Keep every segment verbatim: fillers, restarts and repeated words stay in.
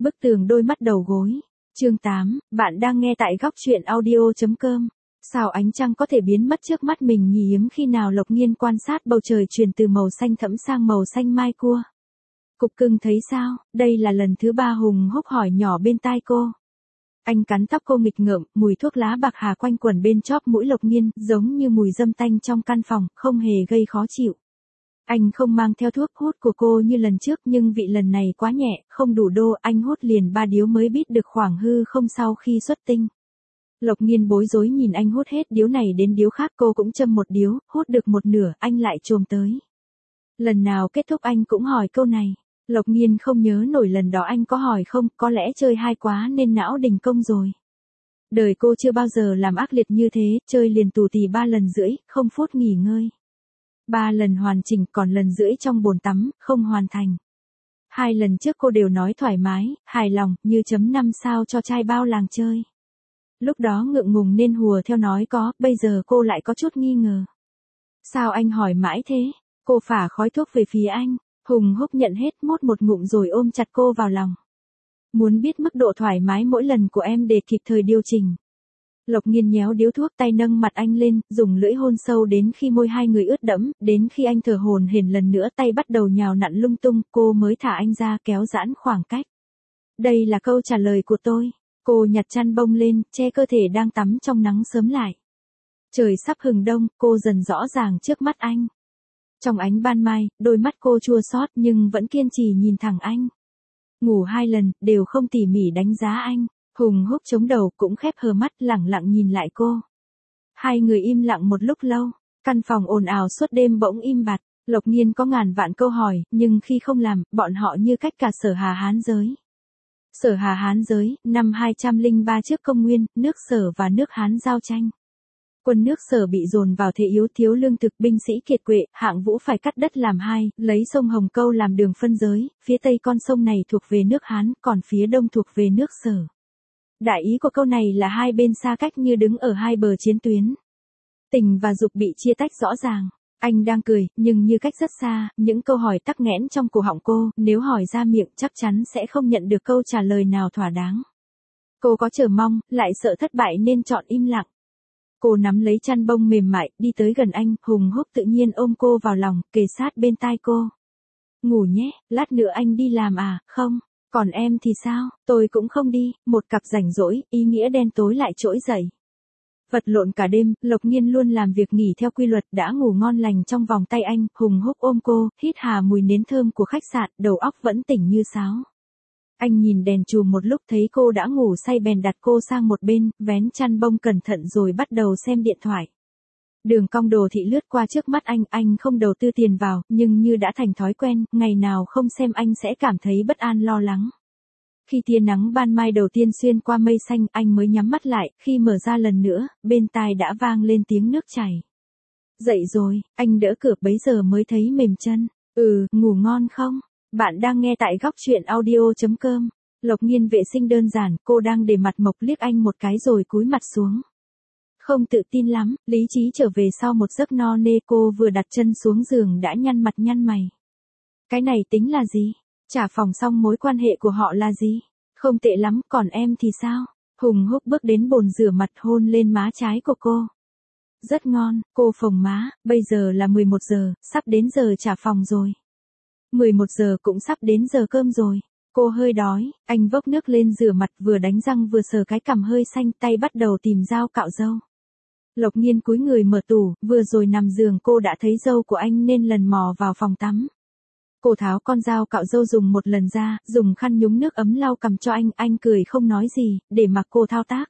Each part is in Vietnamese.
Bức tường đôi mắt đầu gối. Chương tám, bạn đang nghe tại góc truyện audio.com. Sao ánh trăng có thể biến mất trước mắt mình nhỉ? Hiếm khi nào Lộc Nhiên quan sát bầu trời chuyển từ màu xanh thẫm sang màu xanh mai cua. Cục cưng thấy sao? Đây là lần thứ ba Hùng Húc hỏi nhỏ bên tai cô. Anh cắn tóc cô nghịch ngợm, mùi thuốc lá bạc hà quanh quẩn bên chóp mũi Lộc Nhiên, giống như mùi dâm tanh trong căn phòng, không hề gây khó chịu. Anh không mang theo thuốc hút của cô như lần trước, nhưng vị lần này quá nhẹ, không đủ đô, anh hút liền ba điếu mới biết được khoảng hư không sau khi xuất tinh. Lộc Nhiên bối rối nhìn anh hút hết điếu này đến điếu khác, cô cũng châm một điếu, hút được một nửa, anh lại chồm tới. Lần nào kết thúc anh cũng hỏi câu này. Lộc Nhiên không nhớ nổi lần đó anh có hỏi không, có lẽ chơi hay quá nên não đình công rồi. Đời cô chưa bao giờ làm ác liệt như thế, chơi liền tù tì ba lần rưỡi, không phút nghỉ ngơi. Ba lần hoàn chỉnh, còn lần rưỡi trong bồn tắm, không hoàn thành. Hai lần trước cô đều nói thoải mái, hài lòng, như chấm năm sao cho trai bao làng chơi. Lúc đó ngượng ngùng nên hùa theo nói có, bây giờ cô lại có chút nghi ngờ. Sao anh hỏi mãi thế? Cô phả khói thuốc về phía anh. Hùng Húc nhận hết, mốt một ngụm rồi ôm chặt cô vào lòng. Muốn biết mức độ thoải mái mỗi lần của em để kịp thời điều chỉnh. Lộc Nhiên nhéo điếu thuốc, tay nâng mặt anh lên, dùng lưỡi hôn sâu đến khi môi hai người ướt đẫm, đến khi anh thở hổn hển lần nữa tay bắt đầu nhào nặn lung tung, cô mới thả anh ra, kéo giãn khoảng cách. Đây là câu trả lời của tôi. Cô nhặt chăn bông lên, che cơ thể đang tắm trong nắng sớm lại. Trời sắp hừng đông, cô dần rõ ràng trước mắt anh. Trong ánh ban mai, đôi mắt cô chua xót nhưng vẫn kiên trì nhìn thẳng anh. Ngủ hai lần, đều không tỉ mỉ đánh giá anh. Hùng Húc chống đầu cũng khép hờ mắt lẳng lặng nhìn lại cô. Hai người im lặng một lúc lâu, căn phòng ồn ào suốt đêm bỗng im bặt. Lộc Nhiên có ngàn vạn câu hỏi, nhưng khi không làm, bọn họ như cách cả Sở Hà Hán giới. Sở Hà Hán giới, năm hai trăm lẻ ba trước công nguyên, nước Sở và nước Hán giao tranh. Quân nước Sở bị dồn vào thế yếu, thiếu lương thực, binh sĩ kiệt quệ, Hạng Vũ phải cắt đất làm hai, lấy sông Hồng Câu làm đường phân giới, phía tây con sông này thuộc về nước Hán, còn phía đông thuộc về nước Sở. Đại ý của câu này là hai bên xa cách như đứng ở hai bờ chiến tuyến. Tình và dục bị chia tách rõ ràng. Anh đang cười, nhưng như cách rất xa, những câu hỏi tắc nghẽn trong cổ họng cô, nếu hỏi ra miệng chắc chắn sẽ không nhận được câu trả lời nào thỏa đáng. Cô có chờ mong, lại sợ thất bại nên chọn im lặng. Cô nắm lấy chăn bông mềm mại, đi tới gần anh, Hùng Húc tự nhiên ôm cô vào lòng, kề sát bên tai cô. Ngủ nhé, lát nữa anh đi làm à, không? Còn em thì sao? Tôi cũng không đi, một cặp rảnh rỗi, ý nghĩa đen tối lại trỗi dậy. Vật lộn cả đêm, Lộc Nhiên luôn làm việc nghỉ theo quy luật, đã ngủ ngon lành trong vòng tay anh, Hùng Húc ôm cô, hít hà mùi nến thơm của khách sạn, đầu óc vẫn tỉnh như sáo. Anh nhìn đèn chùm một lúc thấy cô đã ngủ say bèn đặt cô sang một bên, vén chăn bông cẩn thận rồi bắt đầu xem điện thoại. Đường cong đồ thị lướt qua trước mắt anh, anh không đầu tư tiền vào, nhưng như đã thành thói quen, ngày nào không xem anh sẽ cảm thấy bất an lo lắng. Khi tia nắng ban mai đầu tiên xuyên qua mây xanh, anh mới nhắm mắt lại, khi mở ra lần nữa, bên tai đã vang lên tiếng nước chảy. Dậy rồi, anh đỡ cửa bấy giờ mới thấy mềm chân. Ừ, ngủ ngon không? Bạn đang nghe tại góc truyện audio.com. Lộc Nhiên vệ sinh đơn giản, cô đang để mặt mộc liếc anh một cái rồi cúi mặt xuống. Không tự tin lắm, lý trí trở về sau một giấc no nê, cô vừa đặt chân xuống giường đã nhăn mặt nhăn mày. Cái này tính là gì? Trả phòng xong mối quan hệ của họ là gì? Không tệ lắm, còn em thì sao? Hùng Húc bước đến bồn rửa mặt hôn lên má trái của cô. Rất ngon, cô phồng má, bây giờ là mười một giờ, sắp đến giờ trả phòng rồi. mười một giờ cũng sắp đến giờ cơm rồi. Cô hơi đói, anh vốc nước lên rửa mặt vừa đánh răng vừa sờ cái cằm hơi xanh, tay bắt đầu tìm dao cạo râu. Lộc Nhiên cúi người mở tủ, vừa rồi nằm giường cô đã thấy râu của anh nên lần mò vào phòng tắm. Cô tháo con dao cạo râu dùng một lần ra, dùng khăn nhúng nước ấm lau cằm cho anh, anh cười không nói gì, để mặc cô thao tác.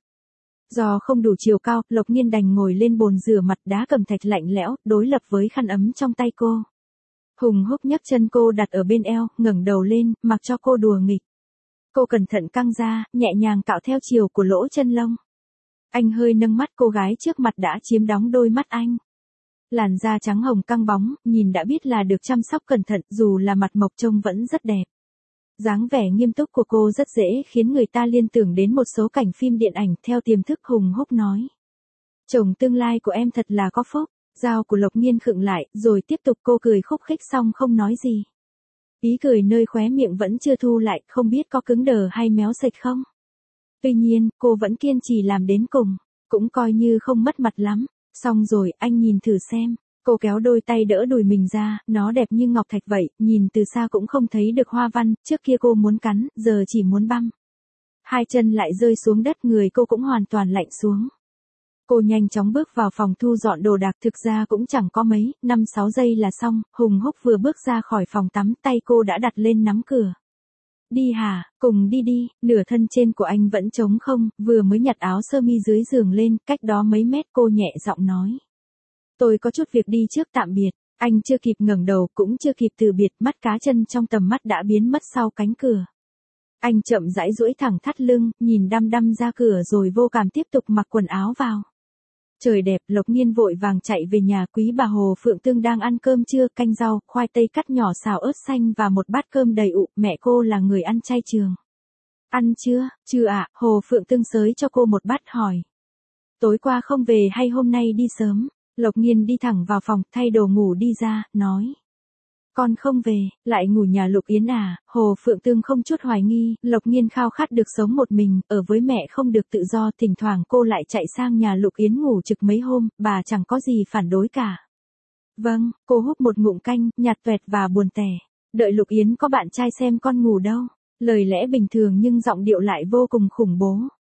Do không đủ chiều cao, Lộc Nhiên đành ngồi lên bồn rửa mặt đá cẩm thạch lạnh lẽo, đối lập với khăn ấm trong tay cô. Hùng Húc nhấc chân cô đặt ở bên eo, ngẩng đầu lên, mặc cho cô đùa nghịch. Cô cẩn thận căng ra, nhẹ nhàng cạo theo chiều của lỗ chân lông. Anh hơi nâng mắt, cô gái trước mặt đã chiếm đóng đôi mắt anh. Làn da trắng hồng căng bóng, nhìn đã biết là được chăm sóc cẩn thận, dù là mặt mộc trông vẫn rất đẹp. Dáng vẻ nghiêm túc của cô rất dễ khiến người ta liên tưởng đến một số cảnh phim điện ảnh, theo tiềm thức Hùng Húc nói. Chồng tương lai của em thật là có phúc. Dao của Lộc Nhiên khựng lại, rồi tiếp tục, cô cười khúc khích xong không nói gì. Ý cười nơi khóe miệng vẫn chưa thu lại, không biết có cứng đờ hay méo sệch không. Tuy nhiên, cô vẫn kiên trì làm đến cùng, cũng coi như không mất mặt lắm. Xong rồi, anh nhìn thử xem. Cô kéo đôi tay đỡ đùi mình ra, nó đẹp như ngọc thạch vậy, nhìn từ xa cũng không thấy được hoa văn, trước kia cô muốn cắn, giờ chỉ muốn băm. Hai chân lại rơi xuống đất, người cô cũng hoàn toàn lạnh xuống. Cô nhanh chóng bước vào phòng thu dọn đồ đạc, thực ra cũng chẳng có mấy, năm sáu giây là xong. Hùng Húc vừa bước ra khỏi phòng tắm, tay cô đã đặt lên nắm cửa. Đi hả, cùng đi đi, nửa thân trên của anh vẫn trống không, vừa mới nhặt áo sơ mi dưới giường lên, cách đó mấy mét cô nhẹ giọng nói. Tôi có chút việc đi trước, tạm biệt. Anh chưa kịp ngẩng đầu, cũng chưa kịp từ biệt, mắt cá chân trong tầm mắt đã biến mất sau cánh cửa. Anh chậm rãi duỗi thẳng thắt lưng, nhìn đăm đăm ra cửa rồi vô cảm tiếp tục mặc quần áo vào. Trời đẹp, Lộc Nhiên vội vàng chạy về nhà. Quý bà Hồ Phượng Tương đang ăn cơm trưa, canh rau, khoai tây cắt nhỏ xào ớt xanh và một bát cơm đầy ụ. Mẹ cô là người ăn chay trường. Ăn chưa? Chưa ạ. Hồ Phượng Tương xới cho cô một bát hỏi. Tối qua không về hay hôm nay đi sớm? Lộc Nhiên đi thẳng vào phòng, thay đồ ngủ đi ra, nói. Con không về, lại ngủ nhà Lục Yến à? Hồ Phượng Tương không chút hoài nghi, Lộc Nhiên khao khát được sống một mình, ở với mẹ không được tự do, thỉnh thoảng cô lại chạy sang nhà Lục Yến ngủ trực mấy hôm, bà chẳng có gì phản đối cả. Vâng, cô húp một ngụm canh, nhạt tuẹt và buồn tẻ. Đợi Lục Yến có bạn trai xem con ngủ đâu. Lời lẽ bình thường nhưng giọng điệu lại vô cùng khủng bố.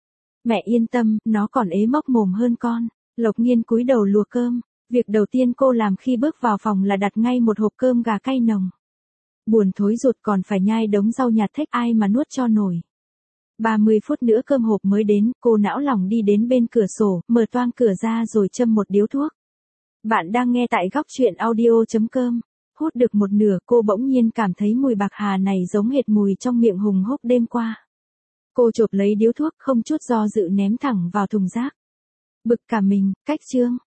Mẹ yên tâm, nó còn ế mốc mồm hơn con. Lộc Nhiên cúi đầu lùa cơm. Việc đầu tiên cô làm khi bước vào phòng là đặt ngay một hộp cơm gà cay nồng. Buồn thối ruột còn phải nhai đống rau nhạt thếch, ai mà nuốt cho nổi. ba mươi phút nữa cơm hộp mới đến, cô não lòng đi đến bên cửa sổ, mở toang cửa ra rồi châm một điếu thuốc. Bạn đang nghe tại góc truyện audio chấm com. Hút được một nửa, cô bỗng nhiên cảm thấy mùi bạc hà này giống hệt mùi trong miệng Hùng Húc đêm qua. Cô chộp lấy điếu thuốc, không chút do dự ném thẳng vào thùng rác. Bực cả mình, cách chương.